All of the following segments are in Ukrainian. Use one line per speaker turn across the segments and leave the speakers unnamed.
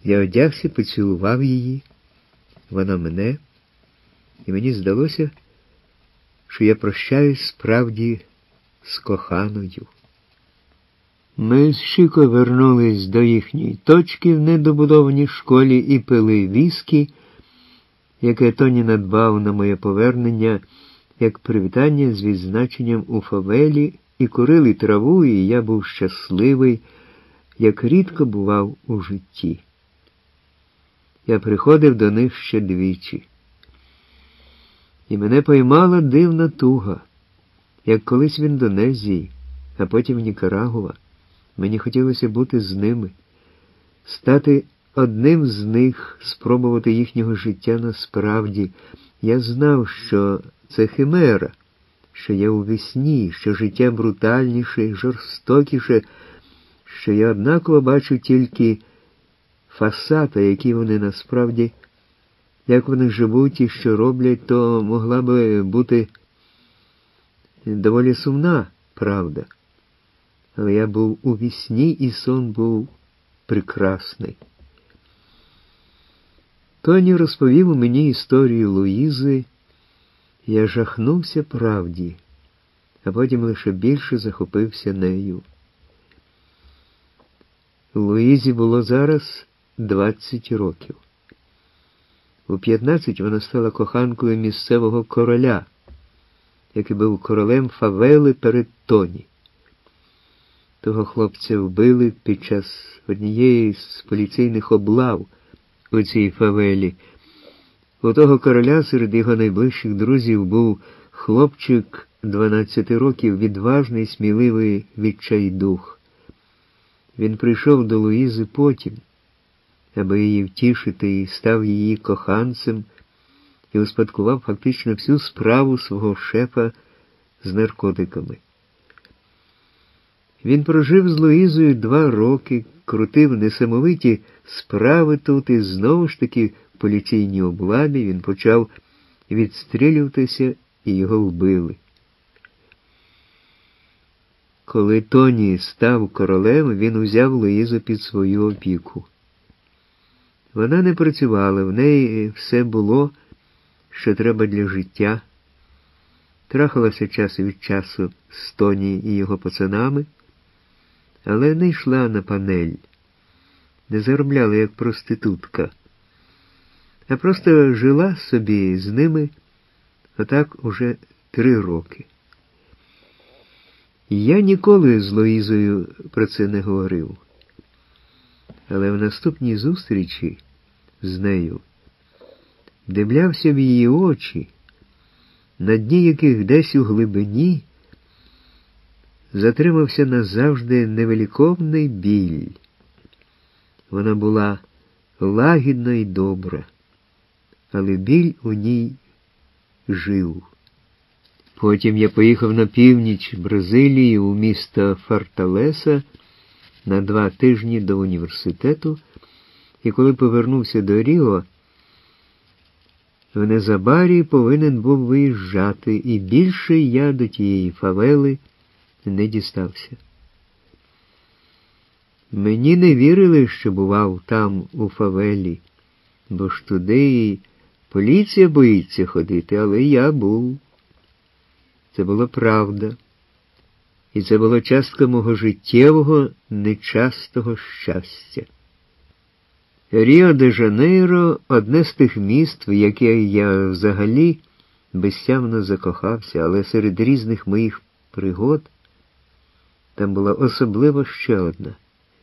Я одягся, поцілував її, вона мене, і мені здалося, що я прощаюсь справді з коханою. Ми з Шико вернулись до їхньої точки в недобудованій школі і пили віскі, яке Тоні надбав на моє повернення, як привітання з відзначенням у фавелі, і курили траву, і я був щасливий, як рідко бував у житті. Я приходив до них ще двічі. І мене поймала дивна туга, як колись в Індонезії, а потім в Нікарагуа. Мені хотілося бути з ними, стати одним з них, спробувати їхнього життя насправді. Я знав, що це химера, що я у вісні, що життя брутальніше, жорстокіше, що я однаково бачу тільки фасад, які вони насправді, як вони живуть і що роблять, то могла би бути доволі сумна правда. Але я був у вісні, і сон був прекрасний. Тоні розповів мені історію Луїзи. Я жахнувся правді, а потім лише більше захопився нею. Луїзі було зараз 20 років. У 15 вона стала коханкою місцевого короля, який був королем фавели перед Тоні. Того хлопця вбили під час однієї з поліційних облав у цій фавелі. У того короля серед його найближчих друзів був хлопчик 12 років, відважний, сміливий відчайдух. Він прийшов до Луїзи потім, аби її втішити, і став її коханцем, і успадкував фактично всю справу свого шефа з наркотиками. Він прожив з Луїзою 2 роки, крутив несамовиті справи тут, і знову ж таки в поліційній облаві він почав відстрілюватися, і його вбили. Коли Тоні став королем, він узяв Луїзу під свою опіку. Вона не працювала, в неї все було, що треба для життя. Трахалася час від часу з Тоні і його пацанами, але не йшла на панель, не заробляла як проститутка, а просто жила собі з ними отак уже 3 роки. Я ніколи з Луїзою про це не говорив, але в наступній зустрічі з нею вдивлявся в її очі, на дні яких десь у глибині затримався назавжди невеликовний біль. Вона була лагідна і добра, але біль у ній жив. Потім я поїхав на північ Бразилії у місто Форталеса на 2 тижні до університету, і коли повернувся до Ріо, в незабарі повинен був виїжджати, і більше я до тієї фавели не дістався. Мені не вірили, що бував там, у фавелі, бо ж туди і поліція боїться ходити, але я був. Це була правда. І це була частка мого життєвого, нечастого щастя. Ріо-де-Жанейро – одне з тих міст, в яке я взагалі безсямно закохався, але серед різних моїх пригод там була особливо ще одна.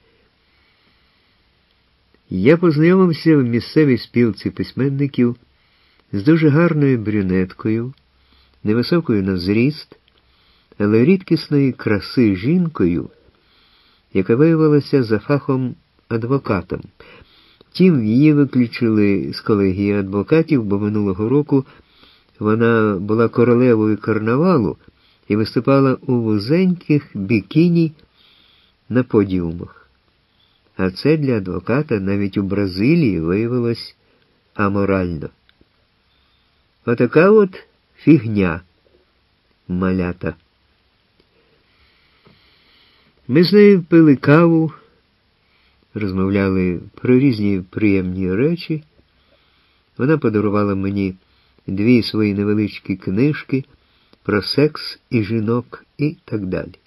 Я познайомився в місцевій спілці письменників з дуже гарною брюнеткою, невисокою на зріст, але рідкісної краси жінкою, яка виявилася за фахом адвокатом. Втім, її виключили з колегії адвокатів, бо минулого року вона була королевою карнавалу і виступала у вузеньких бікіні на подіумах. А це для адвоката навіть у Бразилії виявилось аморально. Отака от фігня, малята. Ми з нею пили каву, розмовляли про різні приємні речі. Вона подарувала мені 2 свої невеличкі книжки про секс і жінок і так далі.